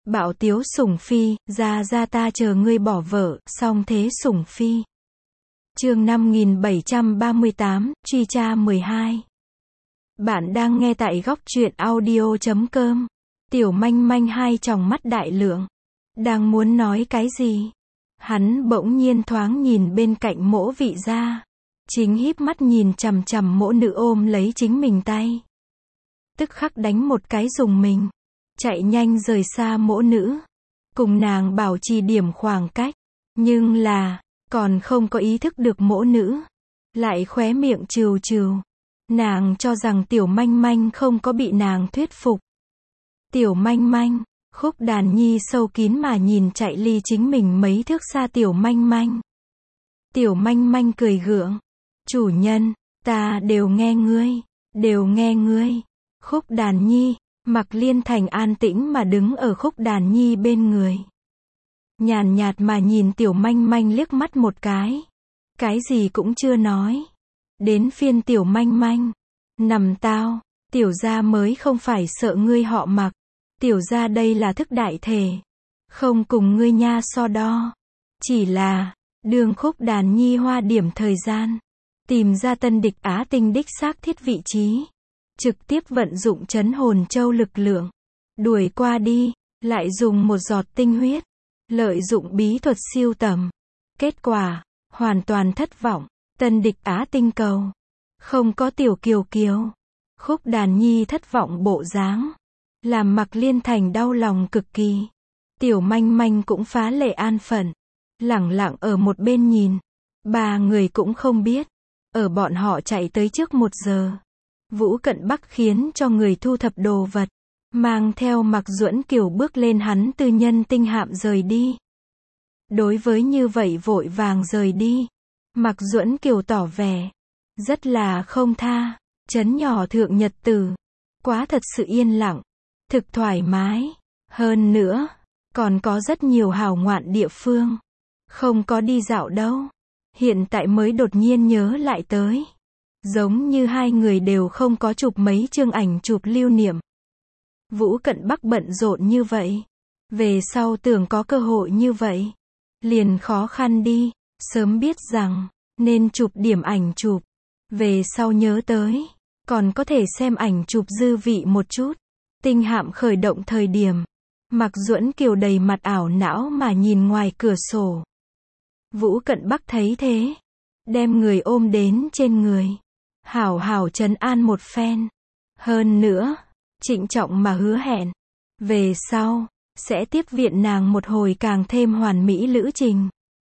Bạo tiếu sủng phi, ra ta chờ ngươi bỏ vợ, song thế sủng phi. Chương 5738, truy tra 12. Bạn đang nghe tại góc truyện audio.com. Tiểu manh manh hai tròng mắt đại lượng. Đang muốn nói cái gì? Hắn bỗng nhiên thoáng nhìn bên cạnh Mỗ Vị Gia. Chính híp mắt nhìn chằm chằm Mỗ Nữ ôm lấy chính mình tay. Tức khắc đánh một cái dùng mình. Chạy nhanh rời xa Mỗ Nữ. Cùng nàng bảo trì điểm khoảng cách. Nhưng là, còn không có ý thức được Mỗ Nữ. Lại khóe miệng trừ trừ. Nàng cho rằng Tiểu manh manh không có bị nàng thuyết phục. Tiểu manh manh, Khúc Đàn Nhi sâu kín mà nhìn chạy ly chính mình mấy thước xa Tiểu manh manh. Tiểu manh manh cười gượng. Chủ nhân, ta đều nghe ngươi, đều nghe ngươi. Khúc Đàn Nhi, Mặc Liên Thành an tĩnh mà đứng ở Khúc Đàn Nhi bên người. Nhàn nhạt mà nhìn Tiểu manh manh liếc mắt một cái. Cái gì cũng chưa nói. Đến phiên Tiểu manh manh. Nằm tao, Tiểu gia mới không phải sợ ngươi họ Mặc. Tiểu gia đây là thức đại thể. Không cùng ngươi nha so đo. Chỉ là, đường Khúc Đàn Nhi hoa điểm thời gian. Tìm ra tân địch Á Tinh đích xác thiết vị trí. Trực tiếp vận dụng trấn hồn châu lực lượng. Đuổi qua đi, lại dùng một giọt tinh huyết. Lợi dụng bí thuật siêu tầm. Kết quả, hoàn toàn thất vọng. Tân địch Á Tinh cầu. Không có Tiểu Kiều Kiều. Khúc Đàn Nhi thất vọng bộ dáng. Làm Mặc Liên Thành đau lòng cực kỳ. Tiểu manh manh cũng phá lệ an phận. Lẳng lặng ở một bên nhìn. Ba người cũng không biết. Ở bọn họ chạy tới trước 1 giờ. Vũ Cận Bắc khiến cho người thu thập đồ vật. Mang theo Mặc Duẫn Kiều bước lên hắn tư nhân tinh hạm rời đi. Đối với như vậy vội vàng rời đi. Mặc Duẫn Kiều tỏ vẻ. Rất là không tha. Trấn nhỏ thượng nhật tử. Quá thật sự yên lặng. Thực thoải mái. Hơn nữa, còn có rất nhiều hào ngoạn địa phương. Không có đi dạo đâu. Hiện tại mới đột nhiên nhớ lại tới. Giống như hai người đều không có chụp mấy chương ảnh chụp lưu niệm. Vũ Cận Bắc bận rộn như vậy. Về sau tưởng có cơ hội như vậy. Liền khó khăn đi. Sớm biết rằng, nên chụp điểm ảnh chụp. Về sau nhớ tới. Còn có thể xem ảnh chụp dư vị một chút. Tinh hạm khởi động thời điểm. Mặc Duẫn Kiều đầy mặt ảo não mà nhìn ngoài cửa sổ. Vũ Cận Bắc thấy thế. Đem người ôm đến trên người. Hảo hảo trấn an một phen. Hơn nữa, trịnh trọng mà hứa hẹn. Về sau, sẽ tiếp viện nàng một hồi càng thêm hoàn mỹ lữ trình.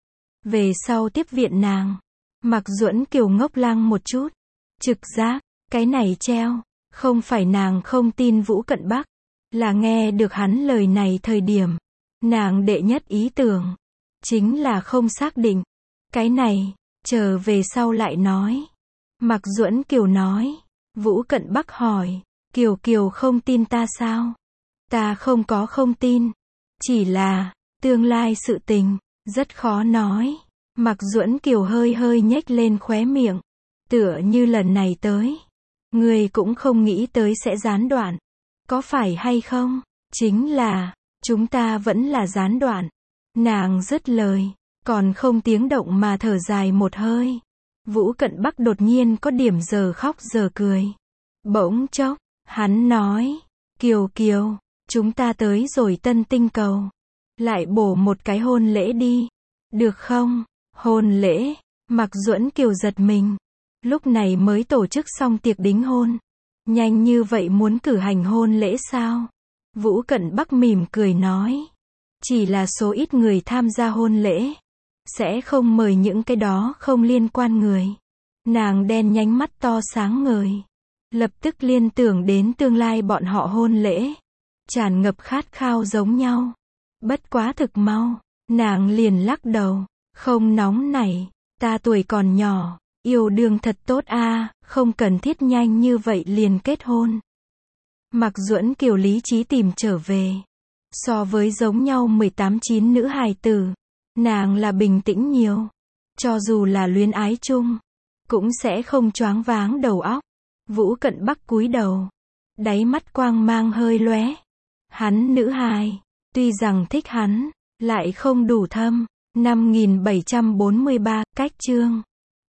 Về sau tiếp viện nàng. Mặc Duẫn Kiều ngốc lăng một chút. Trực giác, cái này treo. Không phải nàng không tin Vũ Cận Bắc. Là nghe được hắn lời này thời điểm. Nàng đệ nhất ý tưởng. Chính là không xác định. Cái này, chờ về sau lại nói. Mặc Duẫn Kiều nói. Vũ Cận Bắc hỏi. Kiều Kiều không tin ta sao? Ta không có không tin. Chỉ là, tương lai sự tình, rất khó nói. Mặc Duẫn Kiều hơi hơi nhếch lên khóe miệng. Tựa như lần này tới. Người cũng không nghĩ tới sẽ gián đoạn. Có phải hay không? Chính là, chúng ta vẫn là gián đoạn. Nàng dứt lời, còn không tiếng động mà thở dài một hơi. Vũ Cận Bắc đột nhiên có điểm giờ khóc giờ cười. Bỗng chốc, hắn nói, Kiều Kiều, chúng ta tới rồi Tân Tinh cầu. Lại bổ một cái hôn lễ đi. Được không? Hôn lễ, Mặc Duẫn Kiều giật mình. Lúc này mới tổ chức xong tiệc đính hôn. Nhanh như vậy muốn cử hành hôn lễ sao? Vũ Cận Bắc mỉm cười nói. Chỉ là số ít người tham gia hôn lễ. Sẽ không mời những cái đó không liên quan người. Nàng đen nhánh mắt to sáng ngời. Lập tức liên tưởng đến tương lai bọn họ hôn lễ. Tràn ngập khát khao giống nhau. Bất quá thực mau. Nàng liền lắc đầu. Không nóng nảy. Ta tuổi còn nhỏ. Yêu đương thật tốt a, không cần thiết nhanh như vậy liền kết hôn. Mặc Duẫn Kiều lý trí tìm trở về. So với giống nhau 18-9 nữ hài tử, nàng là bình tĩnh nhiều. Cho dù là luyến ái chung, cũng sẽ không choáng váng đầu óc. Vũ Cận Bắc cúi đầu, đáy mắt quang mang hơi lóe. Hắn nữ hài, Tuy rằng thích hắn, lại không đủ thâm. 5743, cách chương